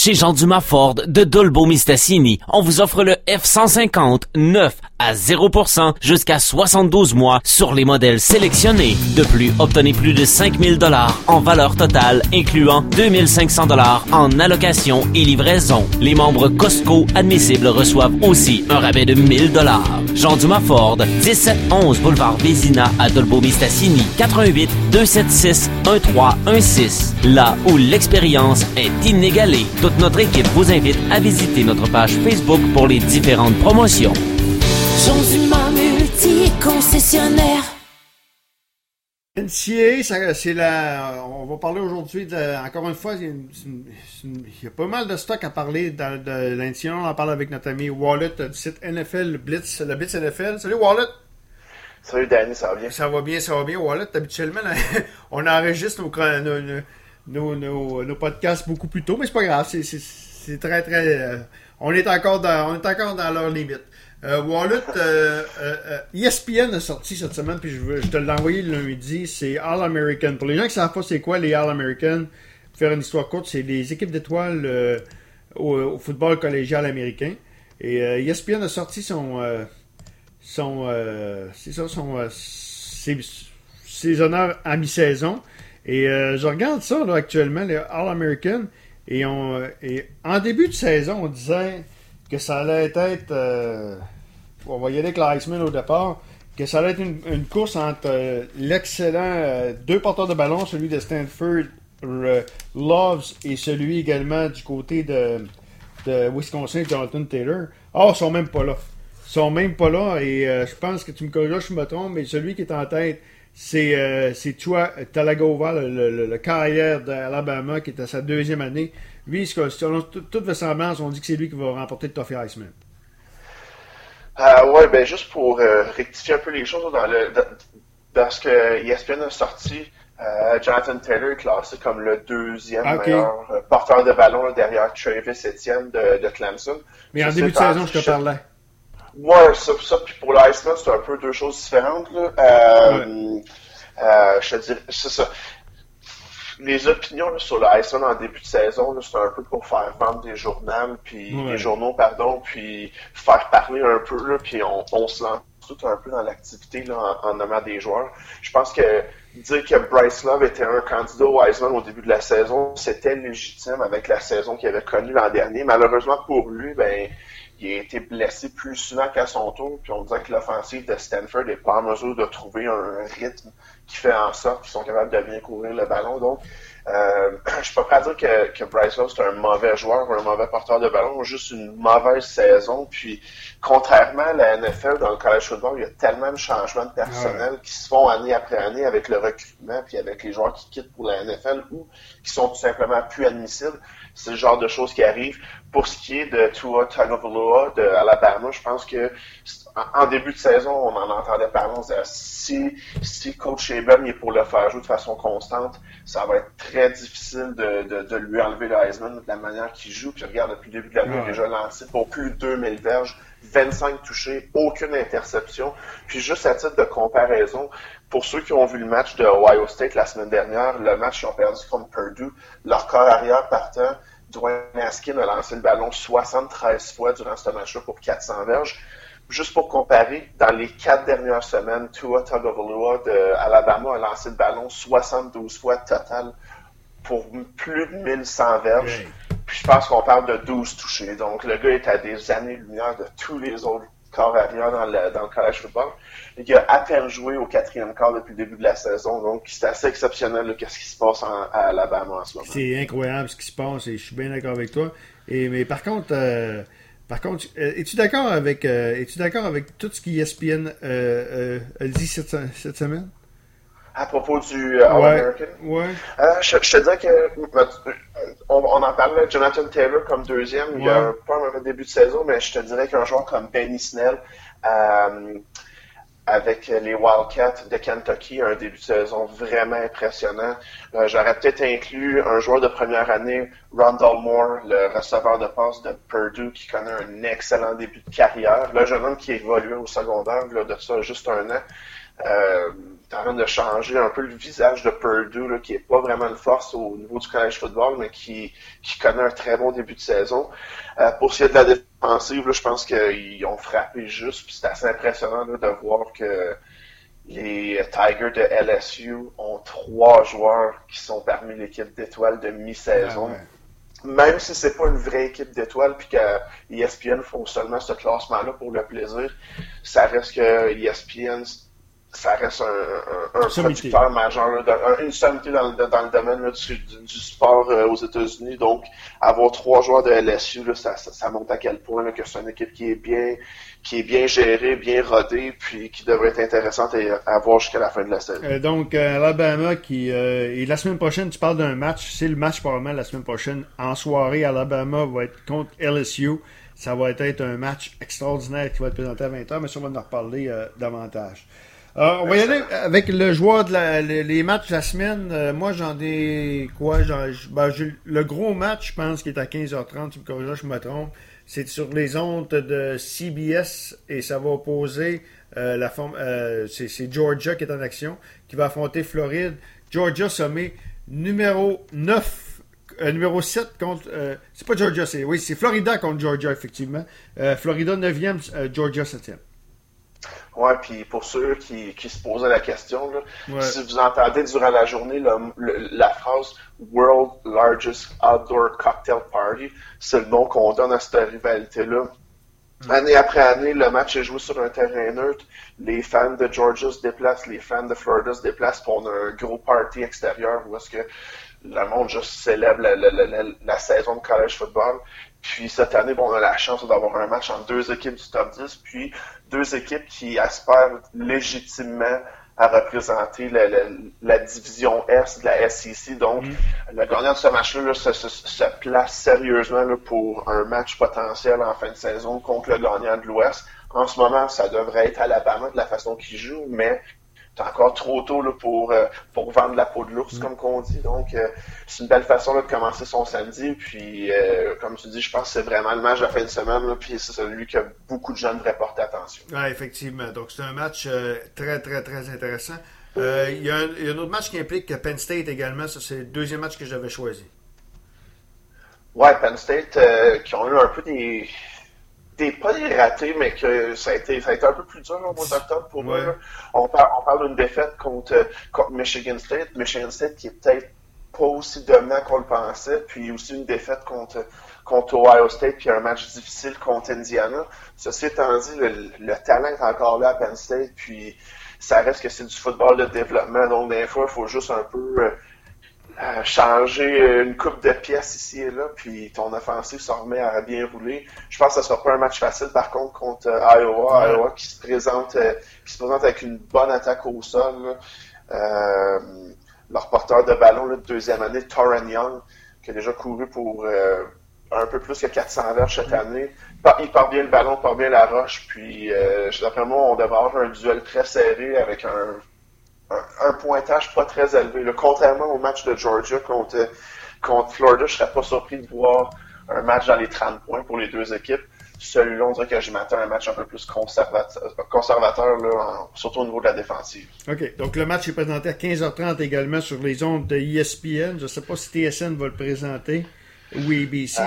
Chez Jean Dumas Ford de Dolbeau-Mistassini, on vous offre le F-150 neuf à 0% jusqu'à 72 mois sur les modèles sélectionnés. De plus, obtenez plus de 5 000 $ en valeur totale, incluant 2 500 $ en allocation et livraison. Les membres Costco admissibles reçoivent aussi un rabais de 1 000 $. Jean Dumas Ford, 1711 boulevard Vézina à Dolbeau-Mistassini, 88 276 1316. Là où l'expérience est inégalée. Toute notre équipe vous invite à visiter notre page Facebook pour les différentes promotions. Jean Dumas multi-concessionnaire. NCA, on va parler aujourd'hui encore une fois, il y a pas mal de stock à parler de l'NCA. On en parle avec notre ami Wallet du site NFL, le Blitz NFL. Salut Wallet! Salut Danny, ça va bien? Ça va bien Wallet. Habituellement, là, on enregistre nos podcasts beaucoup plus tôt, mais c'est pas grave, c'est très très... on est encore dans leur limite. Wallet, ESPN a sorti cette semaine, puis je te l'ai envoyé le lundi, c'est All-American. Pour les gens qui ne savent pas c'est quoi les All-American, pour faire une histoire courte, c'est les équipes d'étoiles au football collégial américain. Et ESPN a sorti ses honneurs à mi-saison. Et je regarde ça là, actuellement, les All-American, et en début de saison, on disait que ça allait être, on va y aller avec l'Iceman au départ, que ça allait être une course entre l'excellent deux porteurs de ballon, celui de Stanford, Loves, et celui également du côté de Wisconsin, Jonathan Taylor. Ils sont même pas là. Et je pense que tu me corriges, je me trompe, mais celui qui est en tête, c'est Tua Tagovailoa, le carrière d'Alabama, qui est à sa deuxième année. Lui, selon toute vraisemblance, on dit que c'est lui qui va remporter le Trophy Heisman. Juste pour rectifier un peu les choses dans ce que ESPN a sorti, Jonathan Taylor est classé comme le deuxième meilleur porteur de ballon là, derrière Travis Etienne de Clemson. Mais en début de saison, je te parlais. Ouais, ça, puis pour l'Iceman, c'est un peu deux choses différentes. Là. Je te dirais, c'est ça. Les opinions là, sur le Heisman en début de saison, là, c'est un peu pour faire vendre des journaux, puis puis faire parler un peu, là, puis on se lance tout un peu dans l'activité là, en nommant des joueurs. Je pense que dire que Bryce Love était un candidat au Heisman au début de la saison, c'était légitime avec la saison qu'il avait connue l'an dernier. Malheureusement pour lui, il a été blessé plus souvent qu'à son tour, puis on dirait que l'offensive de Stanford n'est pas en mesure de trouver un rythme qui fait en sorte qu'ils sont capables de bien courir le ballon. Donc, je suis pas prêt à dire que Bryce Love c'est un mauvais joueur ou un mauvais porteur de ballon, juste une mauvaise saison. Puis, contrairement à la NFL, dans le college football, il y a tellement de changements de personnel qui se font année après année avec le recrutement, puis avec les joueurs qui quittent pour la NFL ou qui sont tout simplement plus admissibles. C'est le genre de choses qui arrivent. Pour ce qui est de Tua Tagovailoa de Alabama, je pense que en début de saison, on en entendait parler. On se disait, si Coach Saban est pour le faire jouer de façon constante, ça va être très difficile de lui enlever le Heisman de la manière qu'il joue. Puis regarde, depuis le début de l'année, il a déjà lancé pour plus de 2000 verges, 25 touchés, aucune interception. Puis juste à titre de comparaison, pour ceux qui ont vu le match de Ohio State la semaine dernière, le match qu'ils ont perdu contre Purdue, leur corps arrière partant, Dwayne Haskins a lancé le ballon 73 fois durant ce match-là pour 400 verges. Juste pour comparer, dans les 4 dernières semaines, Tua Tagovailoa de Alabama a lancé le ballon 72 fois total pour plus de 1100 verges. Puis je pense qu'on parle de 12 touchés. Donc le gars est à des années-lumière de tous les autres corps arrière dans le college football. Il a à peine joué au 4e quart depuis le début de la saison. Donc c'est assez exceptionnel là, qu'est-ce qui se passe à Alabama en ce moment. C'est incroyable ce qui se passe et je suis bien d'accord avec toi. Mais par contre, es-tu d'accord avec tout ce qu'ESPN a dit cette semaine? À propos du All-American? Ouais. Je te dirais que on en parlait, Jonathan Taylor comme deuxième. Il a pas un mauvais début de saison, mais je te dirais qu'un joueur comme Benny Snell avec les Wildcats de Kentucky a un début de saison vraiment impressionnant. J'aurais peut-être inclus un joueur de première année, Rondale Moore, le receveur de passe de Purdue, qui connaît un excellent début de carrière. Le jeune homme qui évoluait au secondaire, là, de ça juste un an. T'es en train de changer un peu le visage de Purdue, là, qui est pas vraiment une force au niveau du college football, mais qui connaît un très bon début de saison. Pour ce qui est de la défensive, là, je pense qu'ils ont frappé juste, puis c'est assez impressionnant là, de voir que les Tigers de LSU ont 3 joueurs qui sont parmi l'équipe d'étoiles de mi-saison. Même si c'est pas une vraie équipe d'étoiles puis que ESPN font seulement ce classement-là pour le plaisir, ça reste que ESPN, ça reste un producteur majeur, une sommité dans le domaine là, du sport aux États-Unis. Donc, avoir 3 joueurs de LSU, là, ça montre à quel point là, que c'est une équipe qui est bien gérée, bien rodée, puis qui devrait être intéressante à voir jusqu'à la fin de la saison. Donc, Alabama et la semaine prochaine, tu parles d'un match. C'est le match probablement la semaine prochaine. En soirée, Alabama va être contre LSU. Ça va être un match extraordinaire qui va être présenté à 20h, mais ça, on va en reparler davantage. On va y aller avec le joueur les matchs de la semaine. Moi, j'en ai quoi? Le gros match, je pense, qui est à 15h30, tu me corrigeras, je me trompe. C'est sur les ondes de CBS et ça va opposer c'est Georgia qui est en action, qui va affronter Floride. Georgia sommet numéro 7 contre... c'est pas Georgia, c'est Florida contre Georgia, effectivement. Florida 9e, Georgia 7e. Ouais, puis pour ceux qui se posaient la question, là, si vous entendez durant la journée la phrase World Largest Outdoor Cocktail Party, c'est le nom qu'on donne à cette rivalité-là. Année après année, le match est joué sur un terrain neutre. Les fans de Georgia se déplacent, les fans de Florida se déplacent pour un gros party extérieur où est-ce que le monde juste célèbre la saison de college football. Puis cette année, on a la chance d'avoir un match entre 2 équipes du top 10, puis 2 équipes qui aspirent légitimement à représenter la division S de la SEC. Donc, le gagnant de ce match-là là, se place sérieusement là, pour un match potentiel en fin de saison contre le gagnant de l'Ouest. En ce moment, ça devrait être Alabama de la façon qu'il joue, mais c'est encore trop tôt là, pour vendre la peau de l'ours, comme qu'on dit. Donc, c'est une belle façon là, de commencer son samedi. Puis, comme tu dis, je pense que c'est vraiment le match de la fin de semaine. Là, puis, c'est celui que beaucoup de gens devraient porter attention. Oui, effectivement. Donc, c'est un match très, très, très intéressant. Il y a un autre match qui implique Penn State également. Ça, c'est le deuxième match que j'avais choisi. Ouais, Penn State qui ont eu un peu pas des ratés, mais que ça a été un peu plus dur au mois d'octobre pour eux. On parle d'une défaite contre Michigan State. Michigan State qui est peut-être pas aussi dominant qu'on le pensait, puis aussi une défaite contre Ohio State, puis un match difficile contre Indiana. Ceci étant dit, le talent est encore là à Penn State, puis ça reste que c'est du football de développement, donc des fois, il faut juste un peu changer une coupe de pièces ici et là, puis ton offensive se remet à bien rouler. Je pense que ce sera pas un match facile, par contre Iowa. Iowa qui se présente avec une bonne attaque au sol. Leur porteur de ballon là, de deuxième année, Torren Young, qui a déjà couru pour un peu plus que 400 verges cette année. Il part bien le ballon, part bien la roche, puis d'après moi, on devrait avoir un duel très serré avec un pointage pas très élevé. Là, contrairement au match de Georgia contre Florida, je serais pas surpris de voir un match dans les 30 points pour les 2 équipes. Celui-là, on dirait que je m'attends à un match un peu plus conservateur là, surtout au niveau de la défensive. OK. Donc, le match est présenté à 15h30 également sur les ondes de ESPN. Je ne sais pas si TSN va le présenter ou ABC.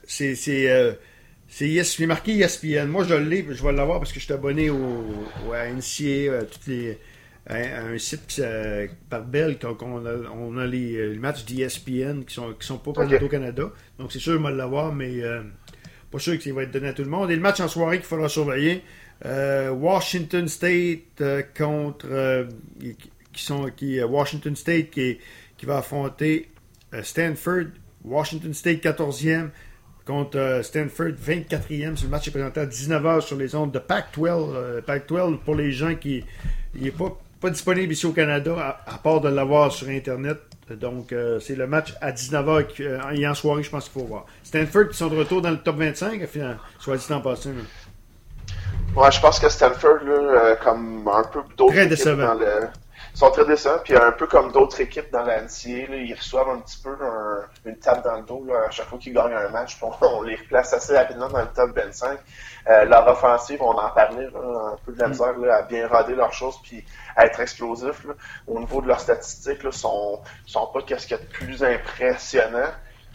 C'est marqué ESPN. Moi, je vais l'avoir parce que je suis abonné à NCA, toutes les... un site par Bell, on a les matchs d'ESPN qui sont pas présentés au Canada. Donc, c'est sûr, je vais l'avoir, mais pas sûr qu'il va être donné à tout le monde. Et le match en soirée qu'il faudra surveiller, Washington State contre... Washington State qui va affronter Stanford. Washington State 14e contre Stanford 24e. Ce match est présenté à 19h sur les ondes de Pac-12. Pac-12, pour les gens qui... Il n'est pas disponible ici au Canada, à part de l'avoir sur Internet. Donc, c'est le match à 19h et en soirée, je pense qu'il faut voir. Stanford qui sont de retour dans le top 25, soit dit en passant. Ouais, je pense que Stanford, là, comme un peu d'autres très décevant. sont très décevants. Puis un peu comme d'autres équipes dans la NCAA, là, ils reçoivent un petit peu une tape dans le dos là, à chaque fois qu'ils gagnent un match. On les replace assez rapidement dans le top 25. Leur offensive, on en parlait, là, un peu de la misère là, à bien roder leurs choses puis à être explosif. Là. Au niveau de leurs statistiques, là, sont pas qu'est-ce qu'il y a de plus impressionnant.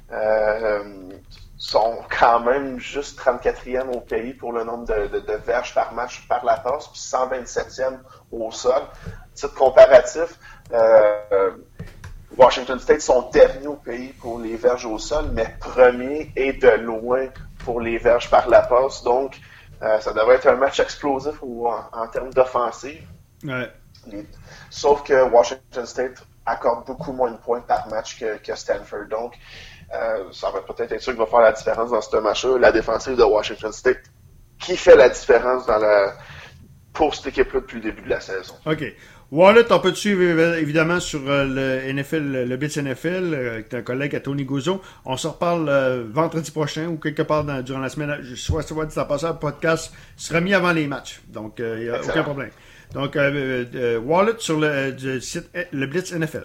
Sont quand même juste 34e au pays pour le nombre de verges par match par la passe, puis 127e au sol. Titre comparatif, Washington State sont derniers au pays pour les verges au sol, mais premier et de loin pour les verges par la passe. Donc, ça devrait être un match explosif en termes d'offensive. Ouais. Sauf que Washington State accorde beaucoup moins de points par match que Stanford. Donc, ça va peut-être être sûr qu'il va faire la différence dans ce match-là. La défensive de Washington State qui fait la différence pour cette équipe-là depuis le début de la saison. OK. Wallet, on peut te suivre évidemment sur le NFL, le Blitz NFL, avec ton collègue à Tony Guzzo. On se reparle vendredi prochain ou quelque part durant la semaine. Soit ça va être passé, le podcast sera mis avant les matchs. Donc, il n'y a aucun problème. Donc, Wallet sur le site le Blitz NFL.